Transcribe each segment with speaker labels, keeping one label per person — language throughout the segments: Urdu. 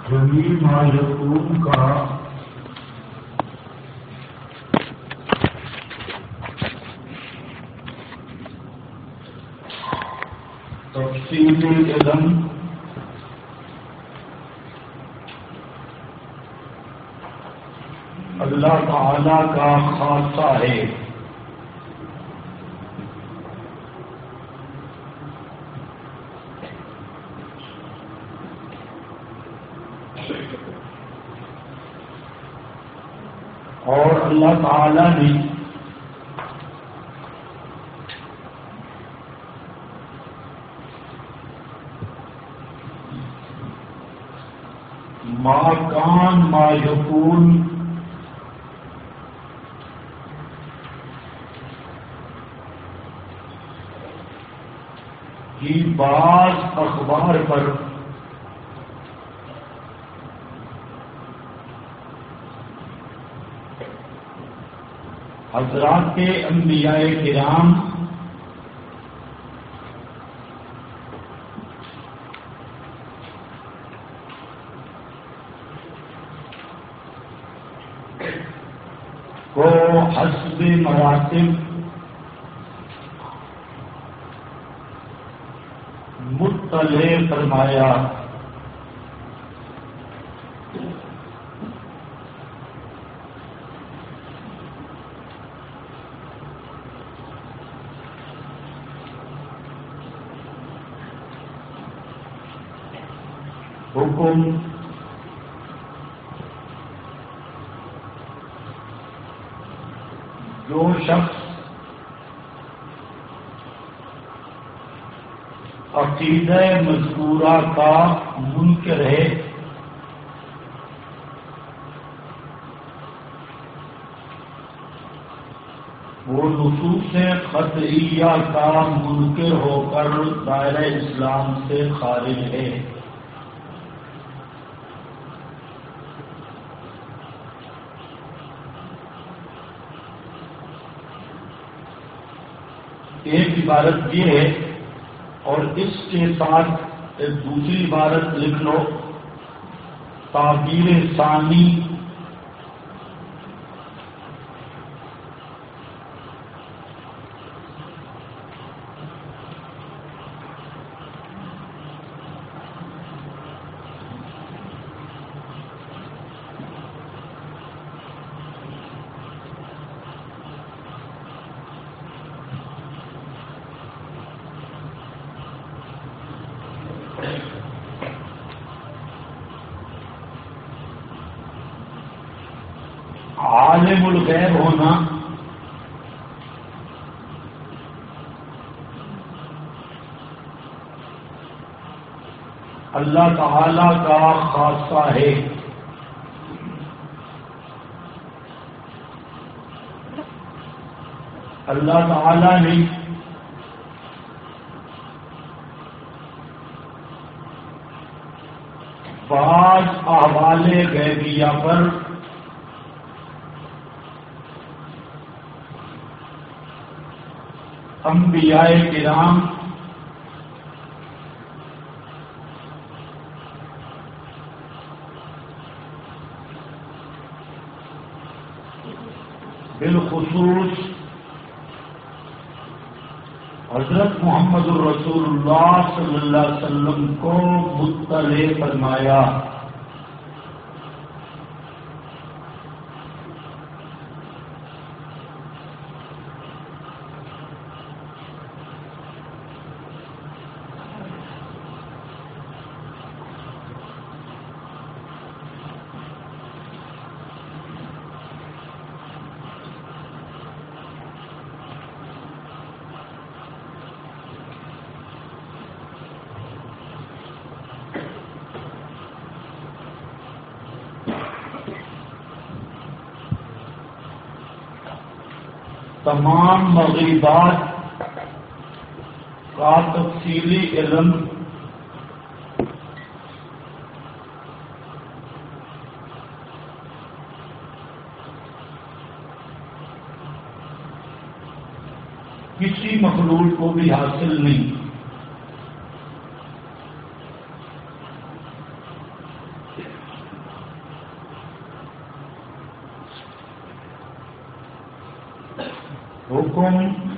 Speaker 1: جمیع ما یکون کا تفصیلی علم اللہ تعالی کا خاصہ ہے. اور اللہ تعالی نے ما کان ما یکون کی بعض اخبار پر حضرات انبیاء کرام کو حسب مراتب مطلع فرمایا. حکم جو شخص عقیدہ مذکورہ کا منکر ہے وہ نصوص قطعیہ کا منکر ہو کر دائرہ اسلام سے خارج ہے. ایک عبارت یہ ہے اور اس کے ساتھ ایک دوسری عبارت لکھ لو. تعبیر ثانی عالم الغیب ہونا اللہ تعالی کا خاصہ ہے. اللہ تعالی نے بعض احوال غیبیہ پر انبیاء کرام بالخصوص حضرت محمد الرسول اللہ صلی اللہ علیہ وسلم کو مطلع فرمایا. تمام مغیبات کا تفصیلی علم کسی مخلوق کو بھی حاصل نہیں. حکم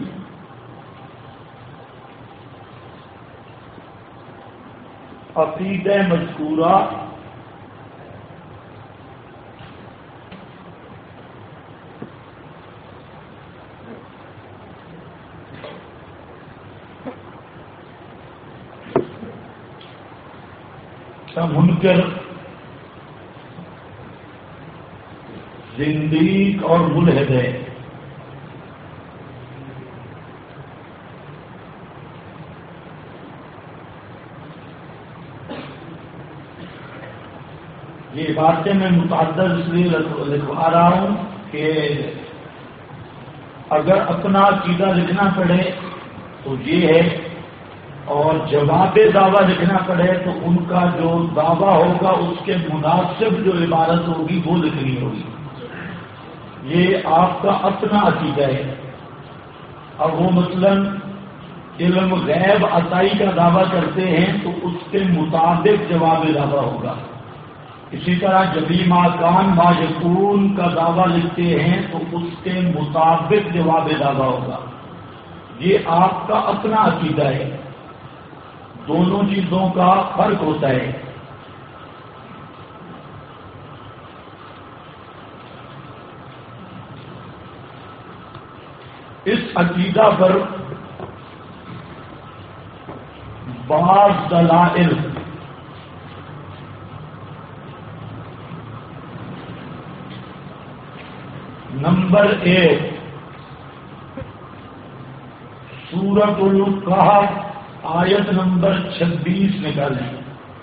Speaker 1: عقیدہ مذکورہ کا منکر زندیق اور ملحد ہے. یہ باتیں میں متعدد اس لیے لکھوا رہا ہوں کہ اگر اپنا عقیدہ لکھنا پڑے تو یہ ہے، اور جواب دعویٰ لکھنا پڑے تو ان کا جو دعویٰ ہوگا اس کے مناسب جو عبارت ہوگی وہ لکھنی ہوگی. یہ آپ کا اپنا عقیدہ ہے. اب وہ مثلاً علم غیب عطائی کا دعویٰ کرتے ہیں تو اس کے مطابق جواب دعویٰ ہوگا. اسی طرح جبی ماکان ما یکون کا دعویٰ لکھتے ہیں تو اس کے مطابق جواب دعویٰ ہوگا. یہ آپ کا اپنا عقیدہ ہے. دونوں چیزوں کا فرق ہوتا ہے. اس عقیدہ پر بعض دلائل نمبر 1 سورۃ الکہف آیت نمبر 26 نکالیں.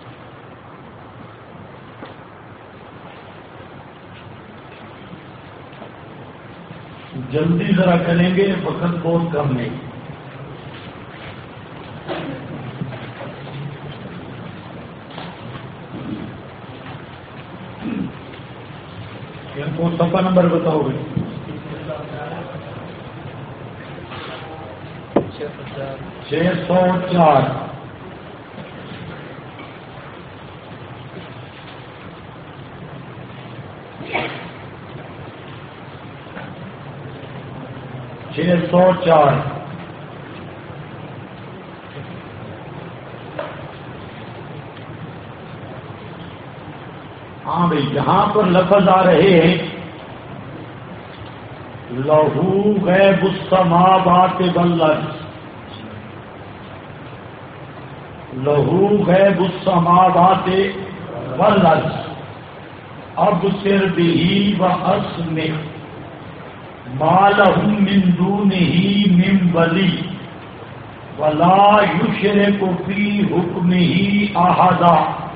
Speaker 1: جلدی ذرا کریں گے، وقت بہت کم ہے. ان کو صفحہ نمبر بتاؤ گے. 604 604 ہاں بھائی، یہاں پر لفظ آ رہے ہیں لہو غیب السماوات والارض. لہو غیب السماوات والارض ابصر بہ واسمع ما لهم من دونه من ولی ولا یشرک فی حکمہ احدا.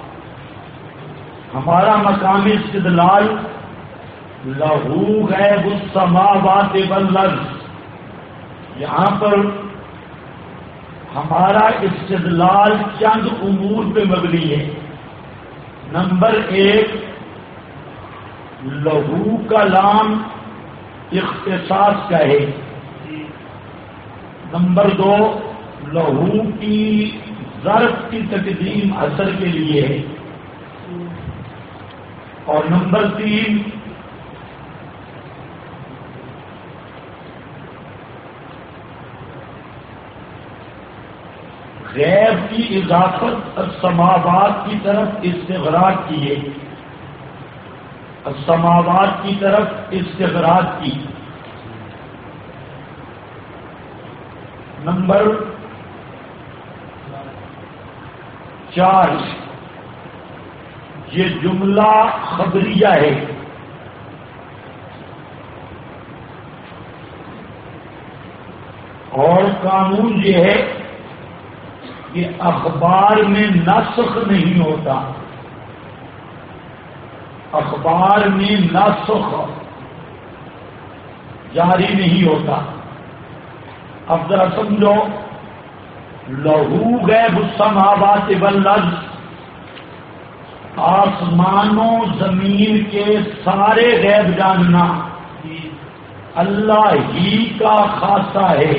Speaker 1: ہمارا مقام استدلال لہو غیب السماوات والارض. یہاں پر ہمارا استدلال چند امور پہ مبنی ہے. نمبر 1 لہو کا لام اختصاص کا ہے. نمبر 2 لہو کی ظرف کی تقدیم اثر کے لیے ہے. اور نمبر 3 غیب کی اضافت السماوات کی طرف استغراق کی ہے. السماوات کی طرف استغراق کی. نمبر 4 یہ جملہ خبریہ ہے. اور قانون یہ ہے کہ اخبار میں نسخ نہیں ہوتا. اخبار میں نسخ جاری نہیں ہوتا. اب ذرا سمجھو، لہو غیب السماوات والارض آسمانوں زمین کے سارے غیب جاننا اللہ ہی کا خاصہ ہے.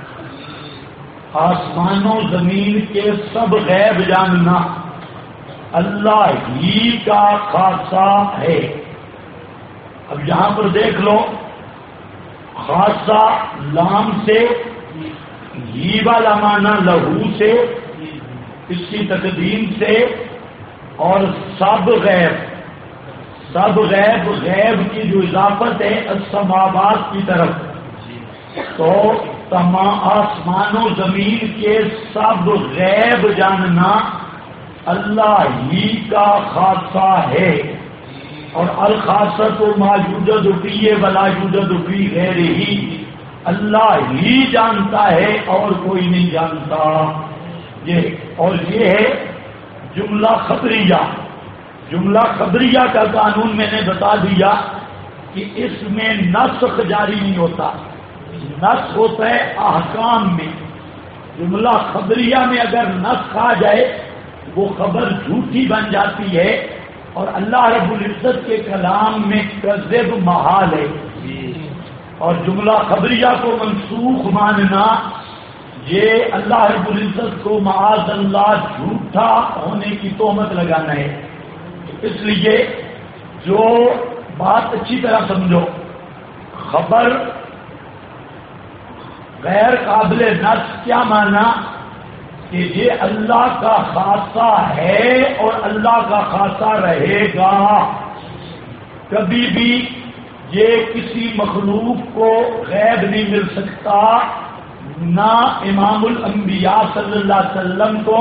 Speaker 1: آسمانوں زمین کے سب غیب جاننا اللہ ہی کا خاصہ ہے. اب یہاں پر دیکھ لو، خاصہ لام سے، ہی والا معنی لہو سے، اس کی تقدیم سے، اور سب غیب، سب غیب، غیب کی جو اضافت ہے السماوات کی طرف، تو تمام آسمان و زمین کے سب غیب جاننا اللہ ہی کا خاصہ ہے، اور الخاصۃ ما یوجد فیہ ولا یوجد فی غیرہ، اللہ ہی جانتا ہے اور کوئی نہیں جانتا۔ اور یہ ہے جملہ خبریہ۔ جملہ خبریہ کا قانون میں نے بتا دیا کہ اس میں نسخ جاری نہیں ہوتا، نسخ ہوتا ہے احکام میں۔ جملہ خبریہ میں اگر نسخ آ جائے وہ خبر جھوٹی بن جاتی ہے، اور اللہ رب العزت کے کلام میں کذب محال ہے، اور جملہ خبریہ کو منسوخ ماننا یہ اللہ رب العزت کو معاذ اللہ جھوٹا ہونے کی تہمت لگانا ہے۔ اس لیے جو بات اچھی طرح سمجھو، خبر غیر قابل نسخ کیا مانا کہ یہ اللہ کا خاصہ ہے اور اللہ کا خاصہ رہے گا، کبھی بھی یہ کسی مخلوق کو غیب نہیں مل سکتا، نہ امام الانبیاء صلی اللہ علیہ وسلم کو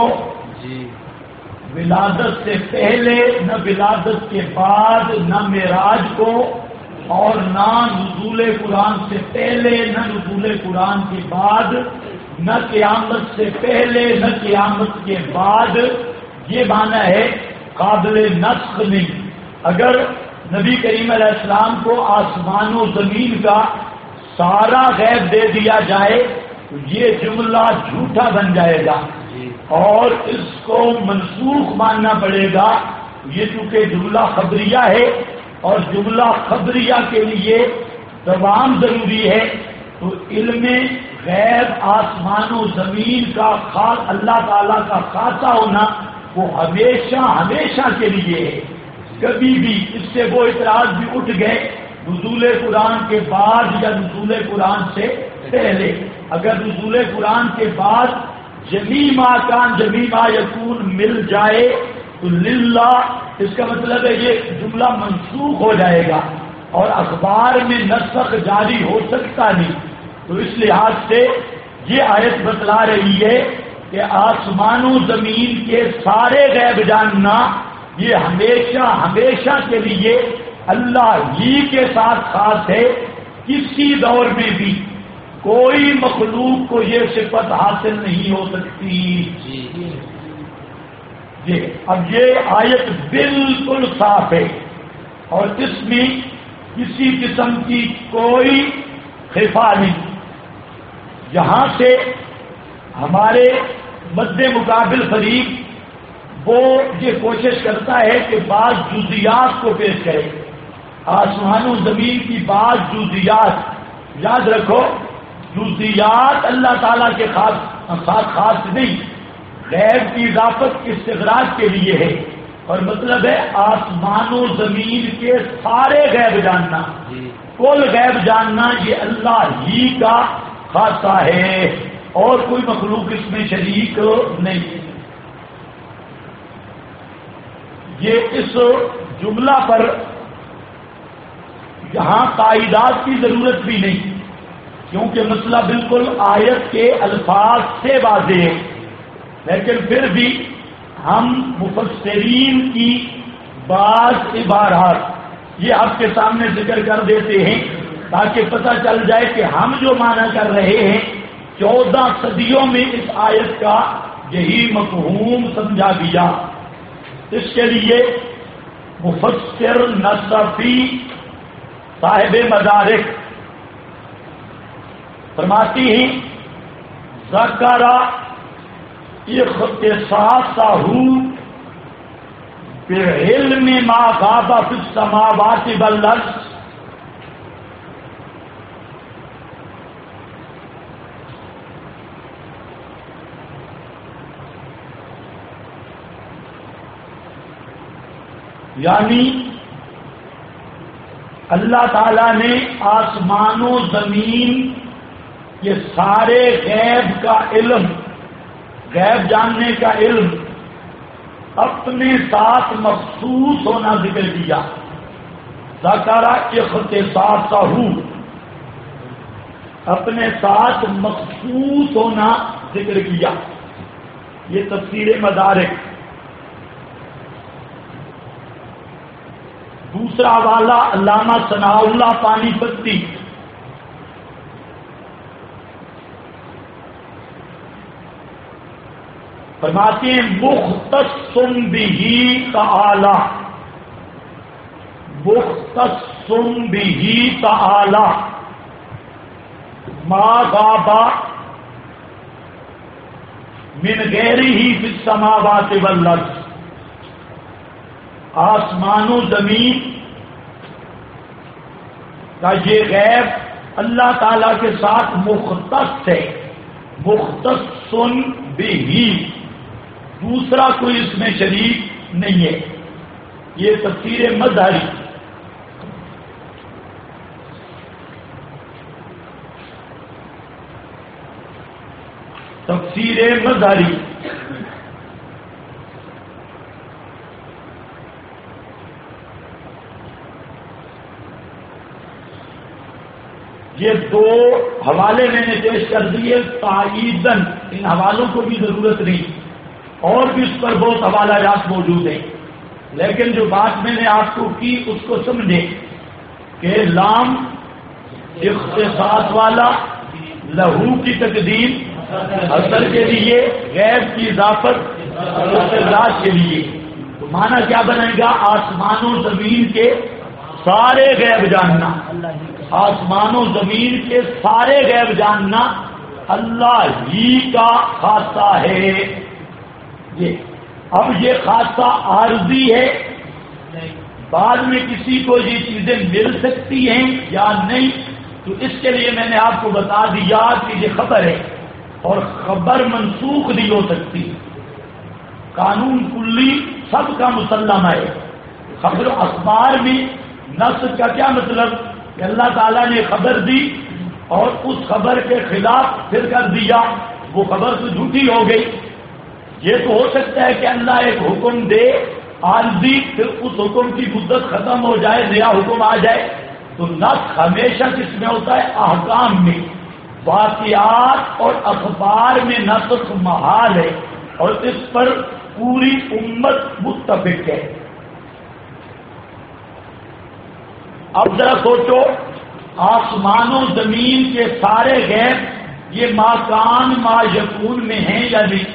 Speaker 1: ولادت سے پہلے، نہ ولادت کے بعد، نہ معراج کو، اور نہ نزول قرآن سے پہلے، نہ نزول قرآن کے بعد، نہ قیامت سے پہلے، نہ قیامت کے بعد۔ یہ معنی ہے قابل نسخ نہیں۔ اگر نبی کریم علیہ السلام کو آسمان و زمین کا سارا غیب دے دیا جائے تو یہ جملہ جھوٹا بن جائے گا اور اس کو منسوخ ماننا پڑے گا۔ یہ چونکہ جملہ خبریہ ہے اور جملہ خبریہ کے لیے دوام ضروری ہے، تو علم غیب آسمان و زمین کا خاص اللہ تعالیٰ کا خاصہ ہونا وہ ہمیشہ ہمیشہ کے لیے ہے۔ کبھی بھی اس سے وہ اعتراض بھی اٹھ گئے نزول قرآن کے بعد یا نزول قرآن سے پہلے۔ اگر نزول قرآن کے بعد جمیع ما کان جمیع ما یکون مل جائے تو للہ، اس کا مطلب ہے یہ جملہ منسوخ ہو جائے گا اور اخبار میں نسخ جاری ہو سکتا نہیں۔ تو اس لحاظ سے یہ آیت بتلا رہی ہے کہ آسمان و زمین کے سارے غیب جاننا یہ ہمیشہ ہمیشہ کے لیے اللہ ہی کے ساتھ خاص ہے، کسی دور میں بھی کوئی مخلوق کو یہ صفت حاصل نہیں ہو سکتی۔ اب یہ آیت بالکل صاف ہے اور اس میں کسی قسم کی کوئی خفا نہیں۔ یہاں سے ہمارے مد مقابل فریق وہ یہ کوشش کرتا ہے کہ بعض جزیات کو پیش کرے، آسمان و زمین کی بعض جزیات۔ یاد رکھو جزیات اللہ تعالیٰ کے خاص نہیں، غیب کی اضافت استغراق کے لیے ہے، اور مطلب ہے آسمان و زمین کے سارے غیب جاننا، کل غیب جاننا یہ اللہ ہی کا خاصہ ہے اور کوئی مخلوق اس میں شریک نہیں۔ یہ اس جملہ پر یہاں قاعدات کی ضرورت بھی نہیں، کیونکہ مسئلہ بالکل آیت کے الفاظ سے واضح ہے، لیکن پھر بھی ہم مفسرین کی بعض عبارات یہ آپ کے سامنے ذکر کر دیتے ہیں تاکہ پتہ چل جائے کہ ہم جو معنی کر رہے ہیں 14 صدیوں میں اس آیت کا یہی مفہوم سمجھا گیا۔ اس کے لیے مفسر نصفی صاحب مدارک فرماتی ہیں ذکر اختصاصہ بعلم ما غاب فی السماوات والارض، یعنی اللہ تعالیٰ نے آسمان و زمین یہ سارے غیب کا علم، غیب جاننے کا علم اپنے ساتھ مخصوص ہونا ذکر کیا. ذکر اختصاصہ، اپنے ساتھ مخصوص ہونا ذکر کیا. یہ تفسیر مدارک. دوسرا حوالہ علامہ ثناء اللہ پانی پتی، فرماتے ہیں مختص بہ تعالی، مختص بہ تعالی ما غاب من غیرہ فی السماوات والارض. آسمان و زمین کا یہ غیب اللہ تعالی کے ساتھ مختص ہے، مختص بہ، دوسرا کوئی اس میں شریک نہیں ہے. یہ تفسیر مظہری. تفسیر مظہری یہ دو حوالے میں نے پیش کر دیے تائیدن، ان حوالوں کو بھی ضرورت نہیں، اور بھی اس پر بہت حوالہ جات موجود ہیں، لیکن جو بات میں نے آپ کو کی اس کو سمجھے کہ لام اختصاص والا، لہو کی تقدیم اثر کے لیے، غیب کی اضافت اختصاص کے لیے. تو معنی کیا بنے گا؟ آسمان و زمین کے سارے غیب جاننا، آسمان و زمین کے سارے غیب جاننا اللہ ہی کا خاصہ ہے. اب یہ خاصہ عارضی ہے، بعد میں کسی کو یہ چیزیں مل سکتی ہیں یا نہیں، تو اس کے لیے میں نے آپ کو بتا دیا کہ یہ خبر ہے اور خبر منسوخ نہیں ہو سکتی. قانون کلی سب کا مسلم ہے. خبر اخبار میں نص کا کیا مطلب کہ اللہ تعالیٰ نے خبر دی اور اس خبر کے خلاف پھر کر دیا، وہ خبر تو جھوٹی ہو گئی. یہ تو ہو سکتا ہے کہ اللہ ایک حکم دے عارضی، پھر اس حکم کی مدت ختم ہو جائے، نیا حکم آ جائے. تو نسخ ہمیشہ کس میں ہوتا ہے؟ احکام میں. واقعات اور اخبار میں نسخ محال ہے اور اس پر پوری امت متفق ہے. اب ذرا سوچو، آسمان و زمین کے سارے غیب یہ ما کان ما یکون میں ہیں یا نہیں؟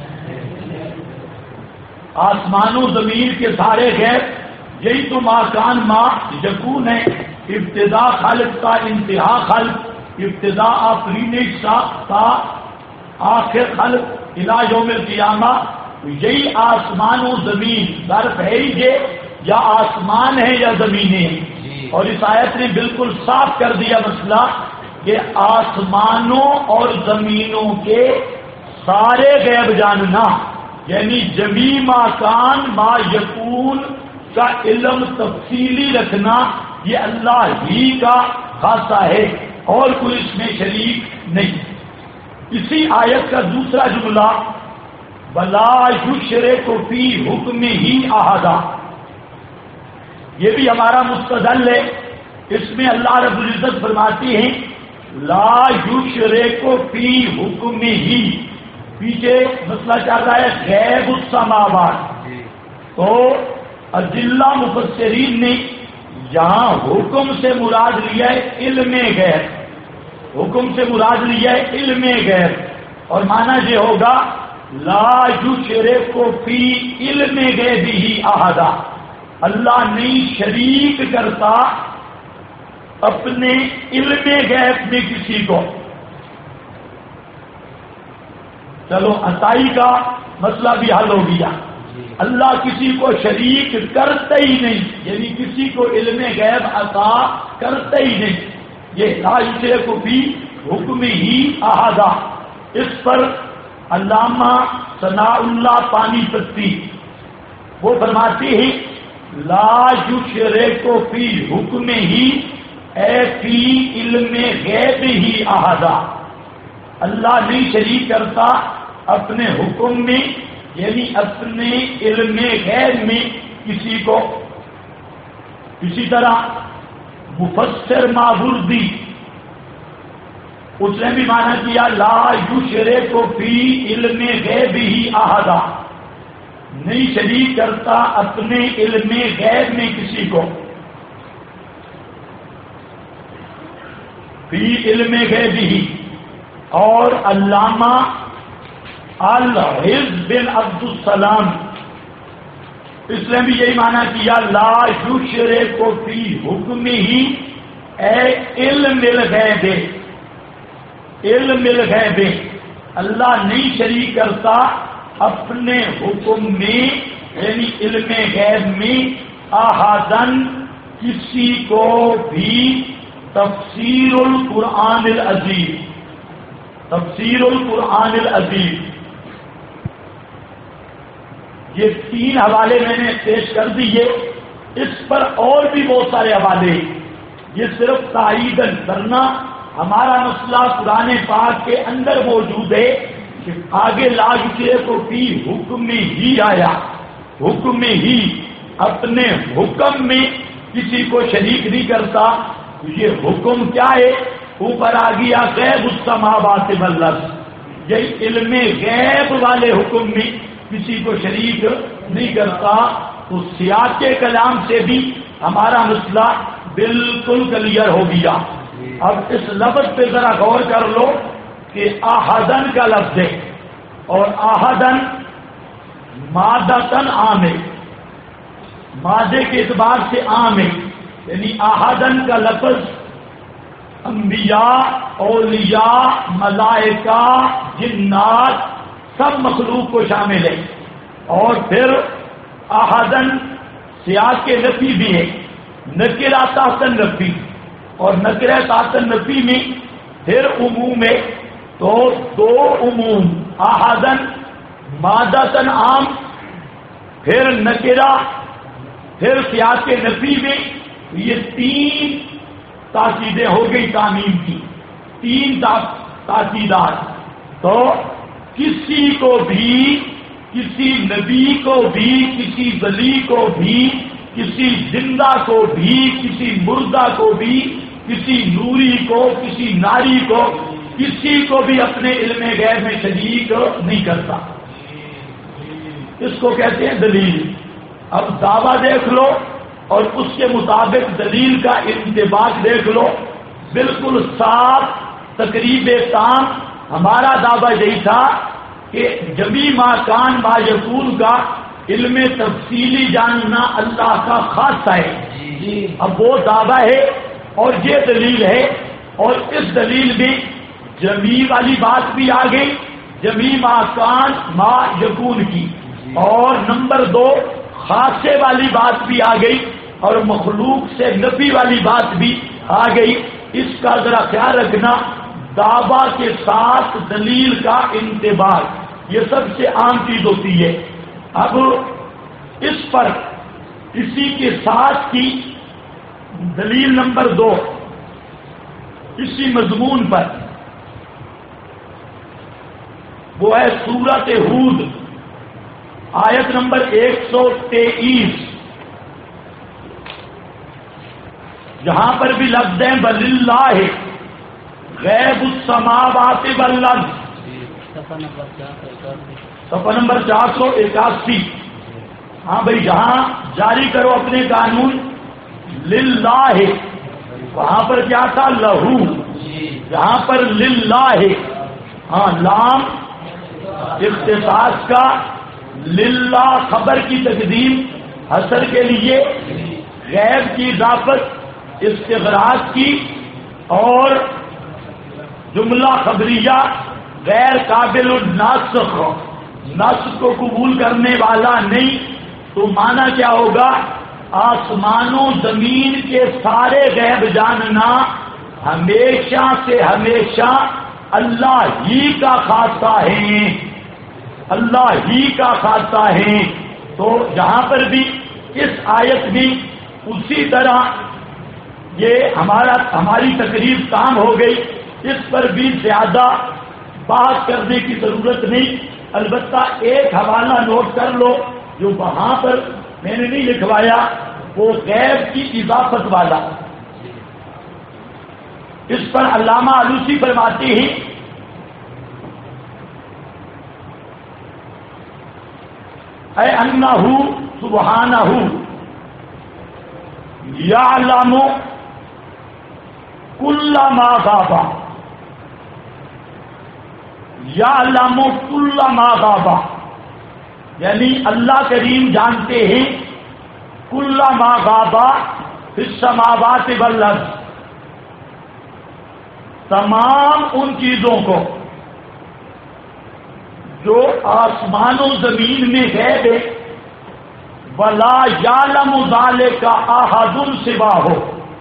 Speaker 1: آسمان و زمین کے سارے غیب یہی تو ما کان ما یکون ہے. ابتدا خالق کا، انتہا خلق، ابتدا آفرینش کا، آخر خلق الہ یوم القیامہ. یہی آسمان و زمین ظرف ہے ہی یہ، یا آسمان ہے یا زمین ہے. اور اس آیت نے بالکل صاف کر دیا مسئلہ کہ آسمانوں اور زمینوں کے سارے غیب جاننا، یعنی جمی ما کان ما یکون کا علم تفصیلی رکھنا، یہ اللہ ہی کا خاصہ ہے اور کوئی اس میں شریک نہیں. اسی آیت کا دوسرا جملہ وَلَا يُشْرِكُ فِي حُكْمِهِ أَحَدًا، یہ بھی ہمارا مستدل ہے. اس میں اللہ رب العزت فرماتی ہیں لا یشرک فی حکمہ، پیچھے مسئلہ چل رہا ہے غیب السماوات. تو اجلہ مفسرین نے یہاں حکم سے مراد لیا ہے علم غیب، حکم سے مراد لیا ہے علم غیب، اور معنی یہ ہوگا لا یشرک فی علم غیبہ احدا، اللہ نہیں شریک کرتا اپنے علم غیب میں کسی کو. چلو عطائی کا مسئلہ بھی حل ہو گیا. اللہ کسی کو شریک کرتے ہی نہیں، یعنی کسی کو علم غیب عطا کرتے ہی نہیں. یہ لا یشرک فی حکمہ احدا، اس پر علامہ ثناء اللہ پانی پتی وہ فرماتے ہیں لا یشرک فی حکم ہی اے فی علم غیب ہی احدا، اللہ نہیں شریک کرتا اپنے حکم میں یعنی اپنے علم غیب میں کسی کو. اسی طرح مفسر ماوردی اس نے بھی مانا کیا لا یشرک فی علم غیب ہی احدا، نہیں شریک کرتا اپنے علم غیب میں کسی کو. فی علم غیب ہی. اور علامہ الحز بن عبد السلام اس نے بھی یہی مانا کیا لا یشرک فی حکم ہی اے علم الغیب، علم الغیب اللہ نہیں شریک کرتا اپنے حکم میں یعنی علم غیب میں احدن کسی کو بھی. تفسیر القرآن العظیم، تفسیر القرآن العظیم، یہ 3 حوالے میں نے پیش کر دیے. اس پر اور بھی بہت سارے حوالے، یہ صرف تائید کرنا ہمارا مسئلہ قرآن پاک کے اندر موجود ہے کہ آگے لا یشرک فی حکم میں ہی آیا، حکم میں ہی اپنے حکم میں کسی کو شریک نہیں کرتا. یہ حکم کیا ہے؟ اوپر آ گیا غیب السماوات والارض، یہ علم غیب والے حکم میں کسی کو شریک نہیں کرتا. تو سیاق کے کلام سے بھی ہمارا مسئلہ بالکل کلیئر ہو گیا. اب اس لفظ پہ ذرا غور کر لو کہ احدن کا لفظ ہے اور احدن مادتن عام ہے، مادے کے اعتبار سے عام ہے. یعنی احدن کا لفظ انبیاء، اولیاء، ملائکہ، جنات سب مخلوق کو شامل ہے. اور پھر احدن سیاق کے نفی بھی ہے، نکرہ تحت النفی، اور نکرہ تحت النفی میں پھر عموم ہے. تو 2 عموم احدن مادتن عام، پھر نکرہ، پھر سیاق کے نفی میں یہ 3 تاکیدیں ہو گئی تعمیم کی، 3 تاکیدات. تو کسی کو بھی، کسی نبی کو بھی، کسی ولی کو بھی، کسی زندہ کو بھی، کسی مردہ کو بھی، کسی نوری کو، کسی ناری کو، کسی کو بھی اپنے علم غیب میں شریک نہیں کرتا. اس کو کہتے ہیں دلیل. اب دعویٰ دیکھ لو اور اس کے مطابق دلیل کا انطباق دیکھ لو، بالکل صاف تقریب تام. ہمارا دعویٰ یہی تھا کہ جمی ما کان ما یکون کا علم تفصیلی جاننا اللہ کا خاصہ ہے. اب وہ دعویٰ ہے اور یہ دلیل ہے، اور اس دلیل میں جمی والی بات بھی آ گئی، جمی ما کان ما یکون کی، اور نمبر 2 خاصے والی بات بھی آ گئی، اور مخلوق سے نفی والی بات بھی آ گئی. اس کا ذرا خیال رکھنا، دعویٰ کے ساتھ دلیل کا انتباہ یہ سب سے عام چیز ہوتی ہے. اب اس پر اسی کے ساتھ کی دلیل نمبر 2 اسی مضمون پر وہ ہے سورۃ ہود آیت نمبر 123، جہاں پر بھی لفظ ہیں بللہ غیب السماوات والارض، صفحہ نمبر 481. ہاں بھائی، جہاں جاری کرو اپنے قانون للہ، وہاں پر کیا تھا؟ لہو. جہاں پر للہ، ہاں لام اختصاص کا، للہ خبر کی تقدیم حصر کے لیے، غیب کی اضافت استغراق کی، اور جملہ خبریہ غیر قابل النسخ، نسخ کو قبول کرنے والا نہیں. تو معنی کیا ہوگا؟ آسمان و زمین کے سارے غیب جاننا ہمیشہ سے ہمیشہ اللہ ہی کا خاصہ ہے، اللہ ہی کا خاصہ ہے. تو جہاں پر بھی اس آیت بھی اسی طرح یہ ہماری تقریر کام ہو گئی، اس پر بھی زیادہ بات کرنے کی ضرورت نہیں، البتہ ایک حوالہ نوٹ کر لو جو وہاں پر میں نے نہیں لکھوایا، وہ غیب کی اضافت والا، اس پر علامہ آلوسی فرماتے ہیں اے انہ سبحانہ یعلم کل ما غاب، یعلم کل ما غاب، یعنی اللہ کریم جانتے ہیں کل ما غاب فی السماوات والارض، تمام ان چیزوں کو جو آسمان و زمین میں غیب ہے، ولا یعلم ذلک احد سواہ،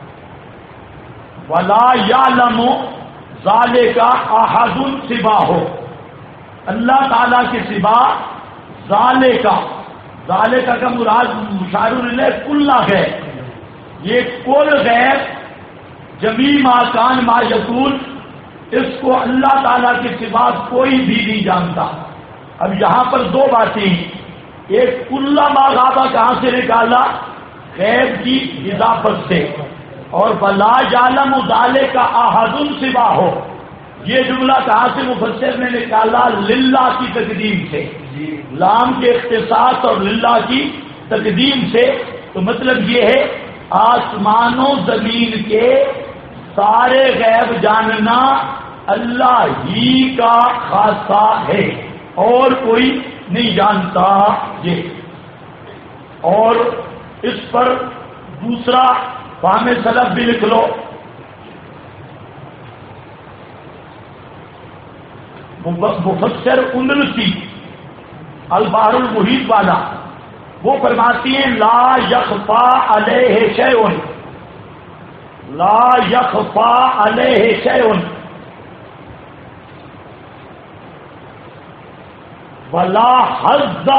Speaker 1: ولا یعلم ذلک احد سواہ، اللہ تعالی کے سوا ذالک کا مراد مشار الیہ کل ہے، یہ کل غیب جمیع ما کان ما یکون، اس کو اللہ تعالیٰ کے سوا کوئی بھی نہیں جانتا۔ اب یہاں پر دو باتیں ہیں، ایک کل ما غابہ کہاں سے نکالا؟ غیب کی اضافت سے، اور ولا یعلم ذلک احد سواہ، یہ جملہ کہاں سے مفسر نے نکالا؟ للہ کی تقدیم سے، لام کے اختصاص اور للہ کی تقدیم سے۔ تو مطلب یہ ہے آسمان و زمین کے سارے غیب جاننا اللہ ہی کا خاصہ ہے، اور کوئی نہیں جانتا یہ۔ اور اس پر دوسرا فہم سلف بھی لکھ لو، مفسر اندلسی البحر المحیط والا، وہ فرماتی ہیں لا یخفا علیہ شیء، لا یخفا علیہ شیء ولا حظ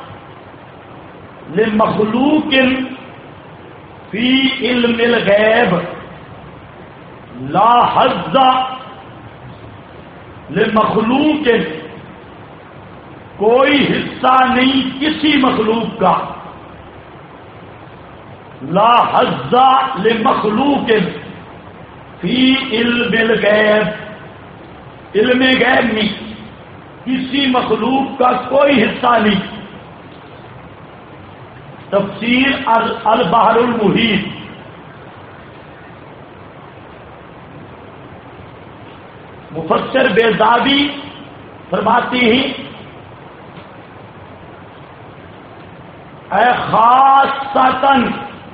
Speaker 1: لمخلوق فی علم الغیب، لا حظ لمخلوق، کوئی حصہ نہیں کسی مخلوق کا، لا حظ لمخلوق فی علم الغیب، علم غیب میں کسی مخلوق کا کوئی حصہ نہیں۔ تفسیر البحر المحیط، مفسر بیضاوی فرماتی ہیں اے خاصتاً،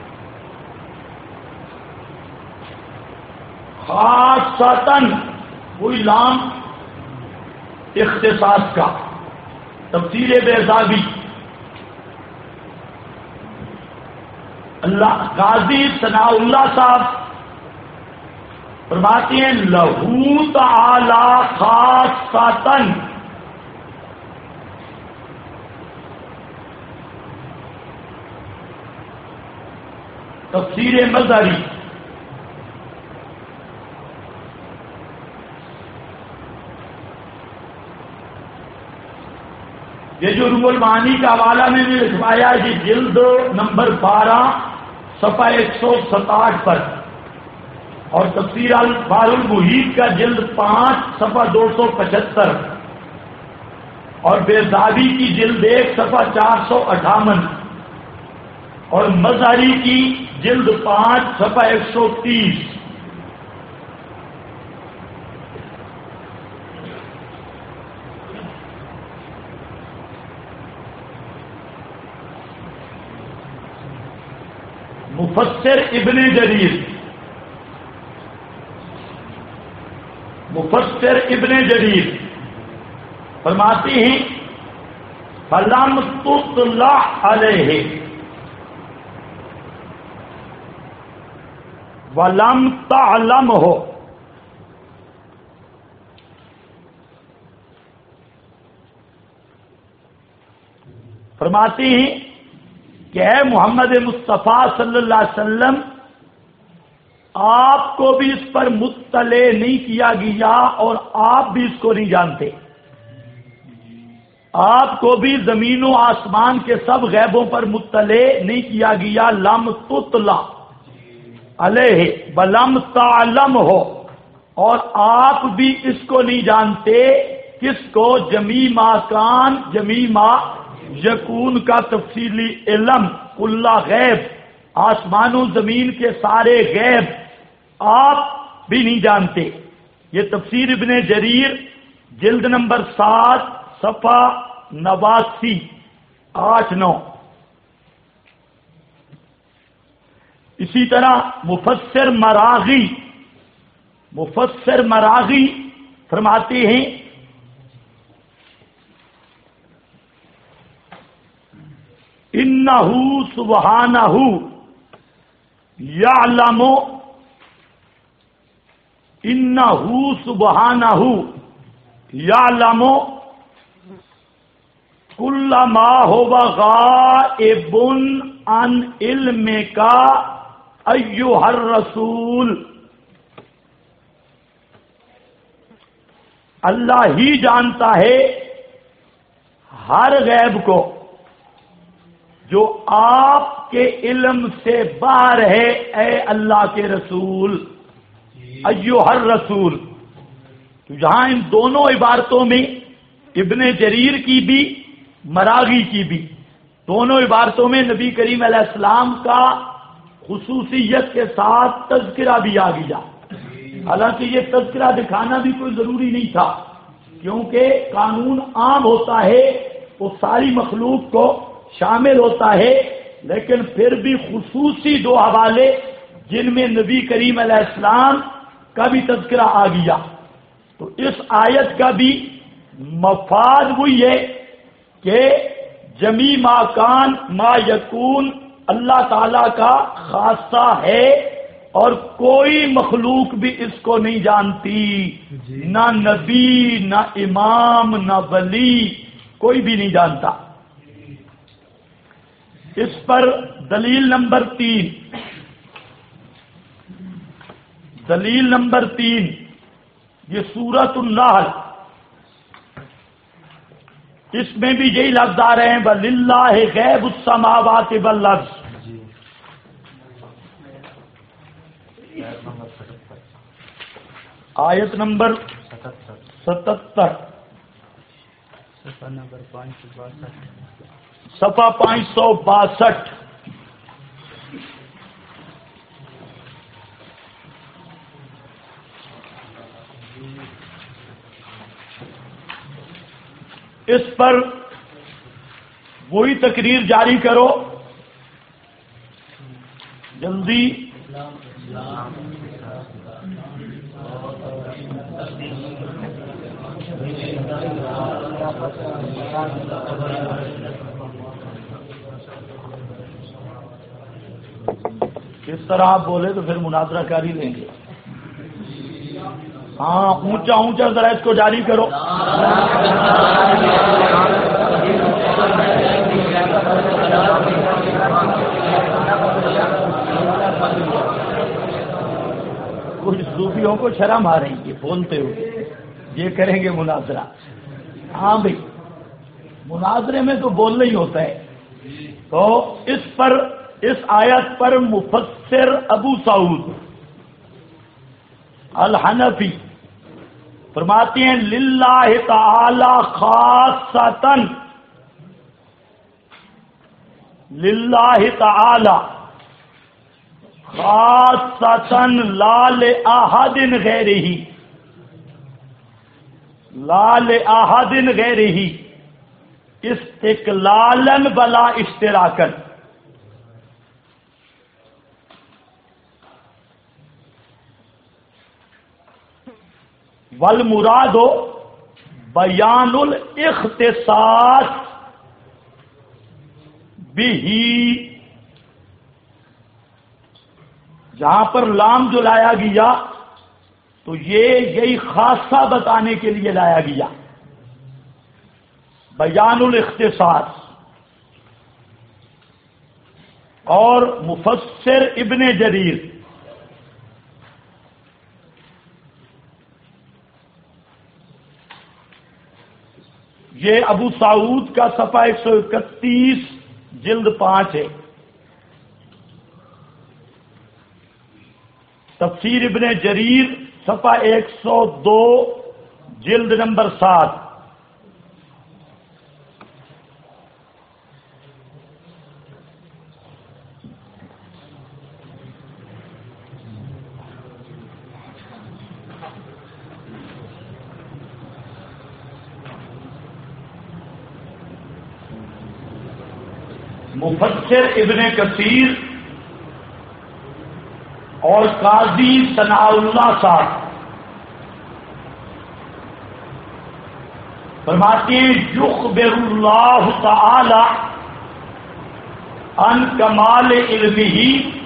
Speaker 1: خاصتاً کوئی لام اختصاص کا، تفسیر بیضاوی۔ اللہ قاضی ثناء اللہ صاحب فرماتے ہیں لہو تعالی خاصتاً، تفسیر مظہری۔ یہ جو روح المعانی کا حوالہ میں نے لکھوایا، یہ جلد نمبر 12 صفحہ 167 پر، اور تفسیر البحر المحیط کا جلد 5 صفحہ 275، اور بیضاوی کی جلد 1 صفحہ 458، اور مظہری کی جلد 5 صفحہ 130۔ مفسر ابن جریر، مفسر ابن جریر فرماتی ہیں فلم تطلع علیہ ولم تعلم ہو، فرماتی ہیں کہ اے محمد مصطفیٰ صلی اللہ علیہ وسلم، آپ کو بھی اس پر مطلع نہیں کیا گیا اور آپ بھی اس کو نہیں جانتے. آپ کو بھی زمین و آسمان کے سب غیبوں پر مطلع نہیں کیا گیا. لم تطلع علیہ بلم تعلم ہو، اور آپ بھی اس کو نہیں جانتے. کس کو؟ جمیع ما کان جمیع ما یکون کا تفصیلی علم. اللہ غیب، آسمان و زمین کے سارے غیب آپ بھی نہیں جانتے. یہ تفسیر ابن جریر جلد نمبر 7 صفحہ 89 8-9. اسی طرح مفسر مراغی فرماتے ہیں انہ سبحانہ یعلم، انہ سبحانہ یعلم کل ما هو غائب عن علم کا ایھا الرسول. اللہ ہی جانتا ہے ہر غیب کو جو آپ کے علم سے باہر ہے. اے اللہ کے رسول، ایھا الرسول. تو جہاں ان دونوں عبارتوں میں ابن جریر کی بھی مراغی کی بھی دونوں عبارتوں میں نبی کریم علیہ السلام کا خصوصیت کے ساتھ تذکرہ بھی آ گیا. حالانکہ یہ تذکرہ دکھانا بھی کوئی ضروری نہیں تھا، کیونکہ قانون عام ہوتا ہے، وہ ساری مخلوق کو شامل ہوتا ہے. لیکن پھر بھی خصوصی 2 حوالے جن میں نبی کریم علیہ السلام کا بھی تذکرہ آ گیا. تو اس آیت کا بھی مفاد وہی ہے کہ جمیع ما کان ما یکون اللہ تعالی کا خاصہ ہے، اور کوئی مخلوق بھی اس کو نہیں جانتی. نہ نبی، نہ امام، نہ ولی، کوئی بھی نہیں جانتا. اس پر دلیل نمبر 3 یہ سورۃ النحل، اس میں بھی یہی لفظ آ رہے ہیں وَلِلَّهِ غیب السماوات والارض. آیت نمبر 77 صفحہ 562. اس پر وہی تقریر جاری کرو جلدی. اس طرح آپ بولے تو پھر مناظرہ کر ہی لیں گے. ہاں اونچا ذرا اس کو جاری کرو. کچھ صوفیوں کو شرم آ رہی ہے بولتے ہوئے، یہ کریں گے مناظرہ. ہاں بھائی مناظرے میں تو بولنا ہی ہوتا ہے. تو اس آیت پر مفسر ابو سعود الحنفی فرماتے ہیں للہ تعالی خاصتاً، للہ تعالی خاصتاً لا لأحد غیرہ، لا لأحد غیرہ استقلالاً بلا اشتراکاً. والمراد بیان الاختصاص بھی، جہاں پر لام جو لایا گیا تو یہی خاصہ بتانے کے لیے لایا گیا. بیان الاختصاص اور مفسر ابن جریر، یہ ابو سعود کا صفحہ 131 جلد 5 ہے، تفسیر ابن جریر صفحہ 102 جلد نمبر 7۔ مفسر ابن کثیر اور قاضی ثناء اللہ صاحب فرماتے ہیں یخبر اللہ تعالی عن کمال علمہ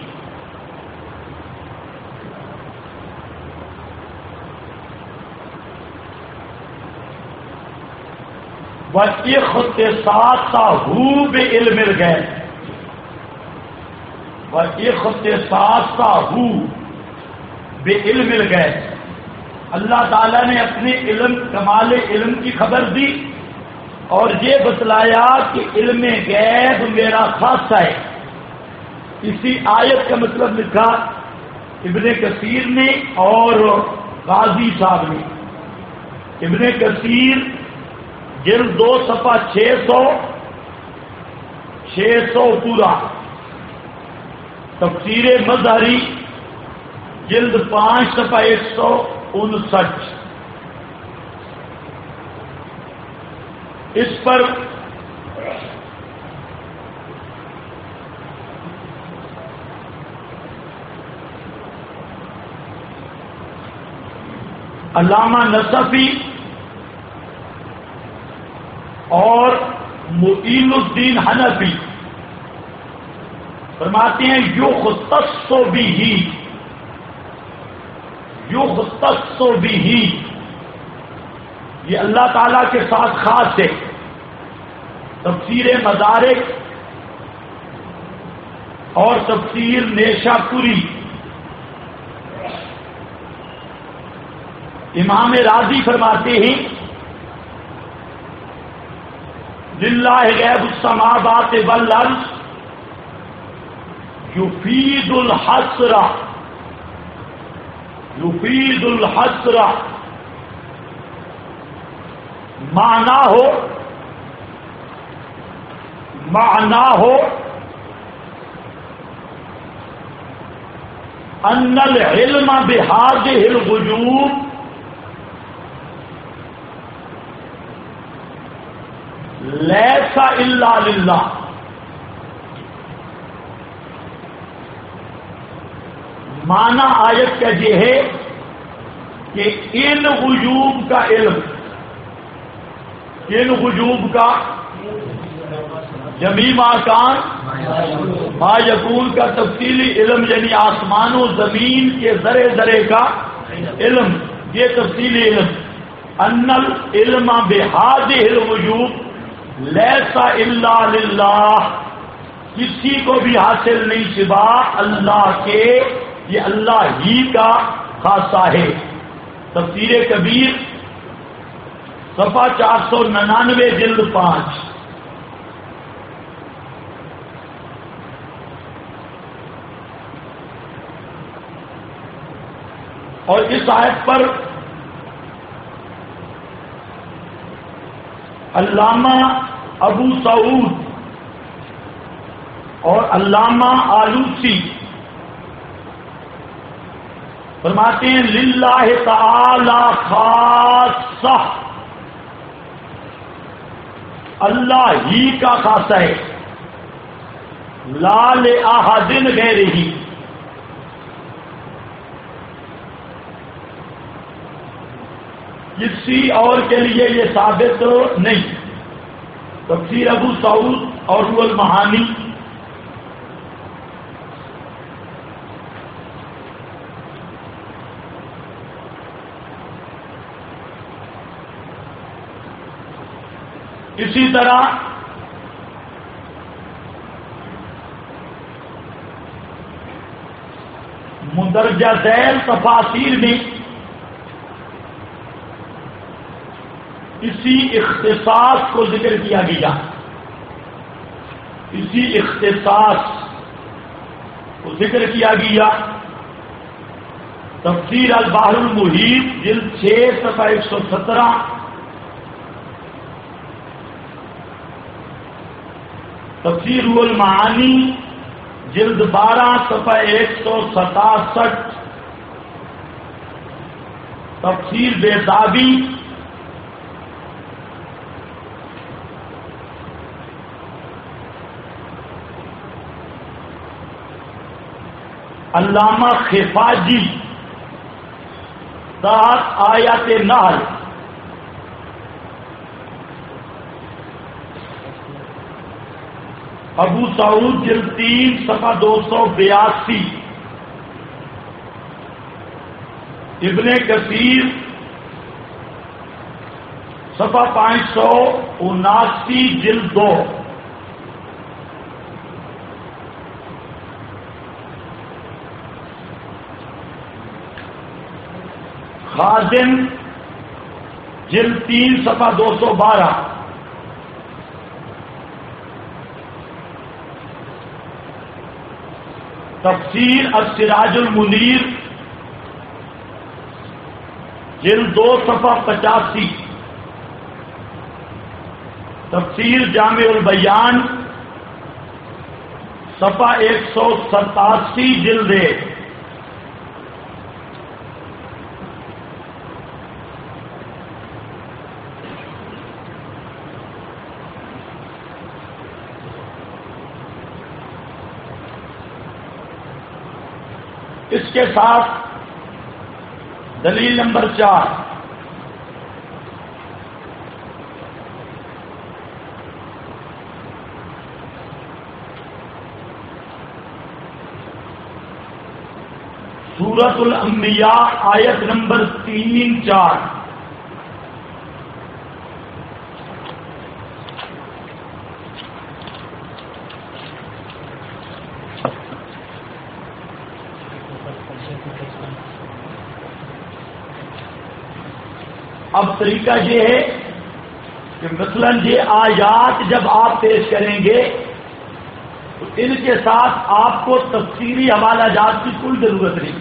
Speaker 1: وَإِخْتِصَاصَهُ بِعِلْمِ الْغَیْبِ وَإِخْتِصَاصَهُ بِعِلْمِ الْغَیْبِ، اللہ تعالیٰ نے اپنے علم، کمال علم کی خبر دی اور یہ بتلایا کہ علم غیب میرا خاصہ ہے۔ اسی آیت کا مطلب لکھا ابن کثیر نے اور قاضی صاحب نے۔ ابن کثیر جلد 2 صفحہ 600 پورا، تفسیر مظہری جلد 5 صفحہ 159۔ اس پر علامہ نصفی اور معین الدین حنفی فرماتے ہیں یختص بہ، یہ اللہ تعالی کے ساتھ خاص ہے۔ تفسیر مدارک اور تفسیر نیشا پوری، امام راضی فرماتے ہیں للہ غیب السماوات والارض یفید الحصر، معنی ہو ان العلم بہذہ الغیوب لیس الا للہ، معنی آیت کا یہ ہے کہ ان غیوب کا علم، ان غیوب کا جمیع مکان ما یکون کا تفصیلی علم، یعنی آسمان و زمین کے ذرے ذرے کا علم، یہ تفصیلی علم۔ ان العلم بہذہ الغیوب لیس الا للہ، کسی کو بھی حاصل نہیں سوا اللہ کے، یہ اللہ ہی کا خاصہ ہے۔ تفسیر کبیر صفحہ 499 جلد 5۔ اور اس آیت پر علامہ ابو سعود اور علامہ آلوسی فرماتے ہیں للہ تعالی خاصہ، اللہ ہی کا خاصہ ہے، لا لأحد غیرہ، کسی اور کے لیے یہ ثابت نہیں۔ تفسیر ابو سعود اور روح المعانی، اسی طرح مندرجہ ذیل تفاسیر میں اسی اختصاص کو ذکر کیا گیا، اسی اختصاص کو ذکر کیا گیا۔ تفسیر البحر المحیط جلد 6 صفحہ 117، تفسیر المعانی جلد 12 صفحہ 167، تفسیر بیضابی علامہ خفاجی تحت آیات نحل، ابو سعود جلد 3 صفحہ 282، ابن کثیر صفحہ 579 جلد 2، خازن جلد 3 صفحہ 212، تفسیر السراج المنیر جلد 2 صفحہ 85، تفسیر جامع البیان صفحہ 187 جلد 1، اس کے ساتھ دلیل نمبر 4، سورۃ الانبیاء آیت نمبر 3-4، اب طریقہ یہ ہے کہ مثلا یہ آیات جب آپ پیش کریں گے تو ان کے ساتھ آپ کو تفصیلی حوالہ جات کی کوئی ضرورت نہیں،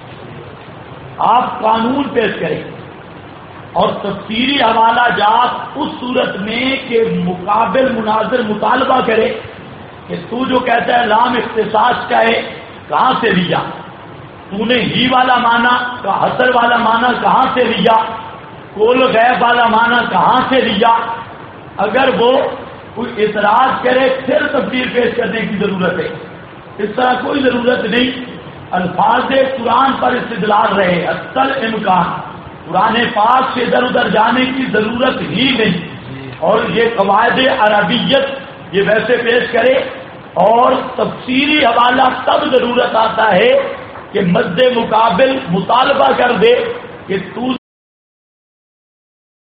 Speaker 1: آپ قانون پیش کریں اور تفصیلی حوالہ جات اس صورت میں کہ مقابل مناظر مطالبہ کرے کہ تو جو کہتا ہے لام اختصاص کا ہے کہاں سے لیا، تو نے ہی والا معنی کا حصر والا معنی کہاں سے لیا، کل غیب والا معنی کہاں سے لیا۔ اگر وہ کوئی اعتراض کرے پھر تفسیر پیش کرنے کی ضرورت ہے، اس طرح کوئی ضرورت نہیں۔ الفاظ قرآن پر استدلال رہے، اصل امکان قرآن پاک سے ادھر ادھر جانے کی ضرورت ہی نہیں، اور یہ قواعد عربیت یہ ویسے پیش کرے، اور تفصیلی حوالہ تب ضرورت آتا ہے کہ مد مقابل مطالبہ کر دے کہ تو